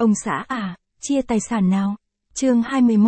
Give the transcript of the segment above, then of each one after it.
Ông xã à, chia tài sản nào? Chương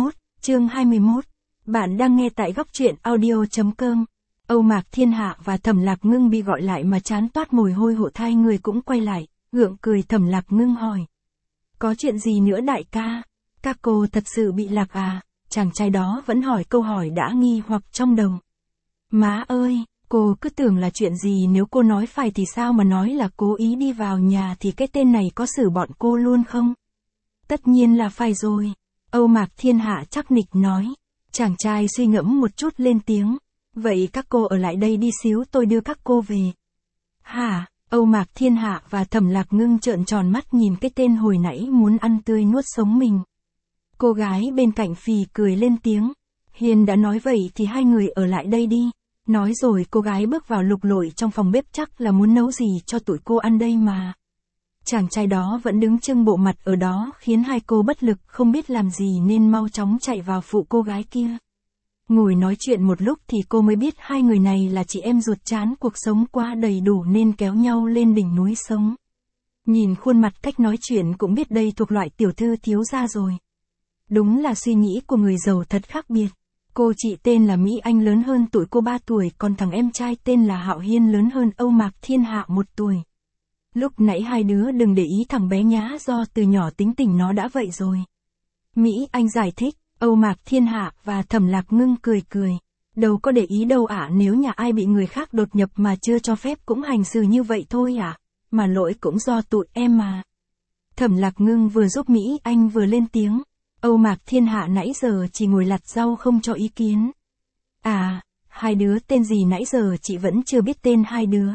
21. Bạn đang nghe tại góc truyện audio.com. Âu Mạc Thiên Hạ và Thẩm Lạc Ngưng bị gọi lại mà chán toát mồ hôi hột, hai người cũng quay lại, gượng cười. Thẩm Lạc Ngưng hỏi. Có chuyện gì nữa đại ca? Các cô thật sự bị lạc à? Chàng trai đó vẫn hỏi câu hỏi đã nghi hoặc trong đầu. Má ơi, cô cứ tưởng là chuyện gì, nếu cô nói phải thì sao mà nói là cố ý đi vào nhà, thì cái tên này có xử bọn cô luôn không? Tất nhiên là phải rồi. Âu Mạc Thiên Hạ chắc nịch nói. Chàng trai suy ngẫm một chút lên tiếng. Vậy các cô ở lại đây đi xíu, tôi đưa các cô về. Hả? Âu Mạc Thiên Hạ và Thẩm Lạc Ngưng trợn tròn mắt nhìn cái tên hồi nãy muốn ăn tươi nuốt sống mình. Cô gái bên cạnh phì cười lên tiếng. Hiền đã nói vậy thì hai người ở lại đây đi. Nói rồi cô gái bước vào lục lọi trong phòng bếp, chắc là muốn nấu gì cho tụi cô ăn đây mà. Chàng trai đó vẫn đứng trưng bộ mặt ở đó, khiến hai cô bất lực không biết làm gì nên mau chóng chạy vào phụ cô gái kia. Ngồi nói chuyện một lúc thì cô mới biết hai người này là chị em ruột, chán cuộc sống quá đầy đủ nên kéo nhau lên đỉnh núi sống. Nhìn khuôn mặt, cách nói chuyện cũng biết đây thuộc loại tiểu thư thiếu gia rồi. Đúng là suy nghĩ của người giàu thật khác biệt. Cô chị tên là Mỹ Anh lớn hơn tụi cô 3 tuổi, còn thằng em trai tên là Hạo Hiên lớn hơn Âu Mạc Thiên Hạ 1 tuổi. Lúc nãy hai đứa đừng để ý thằng bé nhá, do từ nhỏ tính tình nó đã vậy rồi. Mỹ Anh giải thích. Âu Mạc Thiên Hạ và Thẩm Lạc Ngưng cười. Đâu có để ý đâu ạ, nếu nhà ai bị người khác đột nhập mà chưa cho phép cũng hành xử như vậy thôi ạ. Mà lỗi cũng do tụi em mà. Thẩm Lạc Ngưng vừa giúp Mỹ Anh vừa lên tiếng. Âu Mạc Thiên Hạ nãy giờ chỉ ngồi lặt rau không cho ý kiến. À, hai đứa tên gì nãy giờ chị vẫn chưa biết tên hai đứa.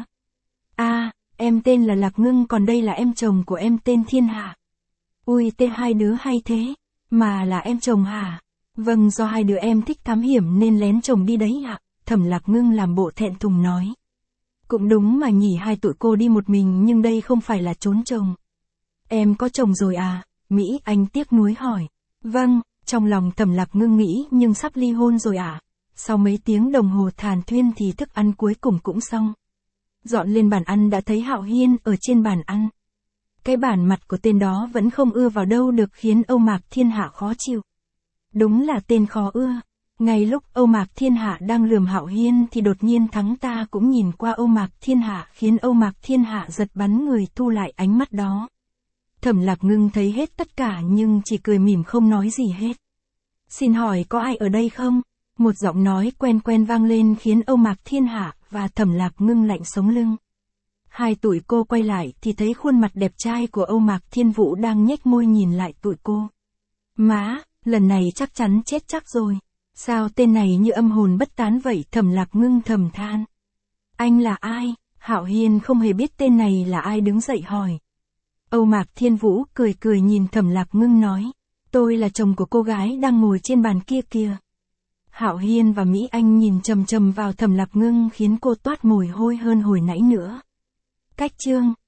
À, em tên là Lạc Ngưng, còn đây là em chồng của em tên Thiên Hạ. Ui, tên hai đứa hay thế. Mà là em chồng hả? Vâng, do hai đứa em thích thám hiểm nên lén chồng đi đấy ạ. Thẩm Lạc Ngưng làm bộ thẹn thùng nói. Cũng đúng mà nhỉ, hai tụi cô đi một mình nhưng đây không phải là trốn chồng. Em có chồng rồi à? Mỹ Anh tiếc nuối hỏi. Vâng, trong lòng Thẩm Lạc Ngưng nghĩ, nhưng sắp ly hôn rồi à? Sau mấy tiếng đồng hồ thàn thuyên thì thức ăn cuối cùng cũng xong. Dọn lên bàn ăn đã thấy Hạo Hiên ở trên bàn ăn. Cái bản mặt của tên đó vẫn không ưa vào đâu được, khiến Âu Mạc Thiên Hạ khó chịu. Đúng là tên khó ưa. Ngay lúc Âu Mạc Thiên Hạ đang lườm Hạo Hiên thì đột nhiên thắng ta cũng nhìn qua Âu Mạc Thiên Hạ, khiến Âu Mạc Thiên Hạ giật bắn người thu lại ánh mắt đó. Thẩm Lạc Ngưng thấy hết tất cả nhưng chỉ cười mỉm không nói gì hết. Xin hỏi có ai ở đây không? Một giọng nói quen vang lên khiến Âu Mạc Thiên Hạ và Thẩm Lạc Ngưng lạnh sống lưng. Hai tụi cô quay lại thì thấy khuôn mặt đẹp trai của Âu Mạc Thiên Vũ đang nhếch môi nhìn lại tụi cô. Má, lần này chắc chắn chết chắc rồi. Sao tên này như âm hồn bất tán vậy? Thẩm Lạc Ngưng thầm than. Anh là ai? Hạo Hiên không hề biết tên này là ai đứng dậy hỏi. Âu Mạc Thiên Vũ cười nhìn Thẩm Lạc Ngưng nói. Tôi là chồng của cô gái đang ngồi trên bàn kia kìa. Hạo Hiên và Mỹ Anh nhìn chằm chằm vào Thẩm Lạc Ngưng khiến cô toát mồ hôi hơn hồi nãy nữa. Cách chương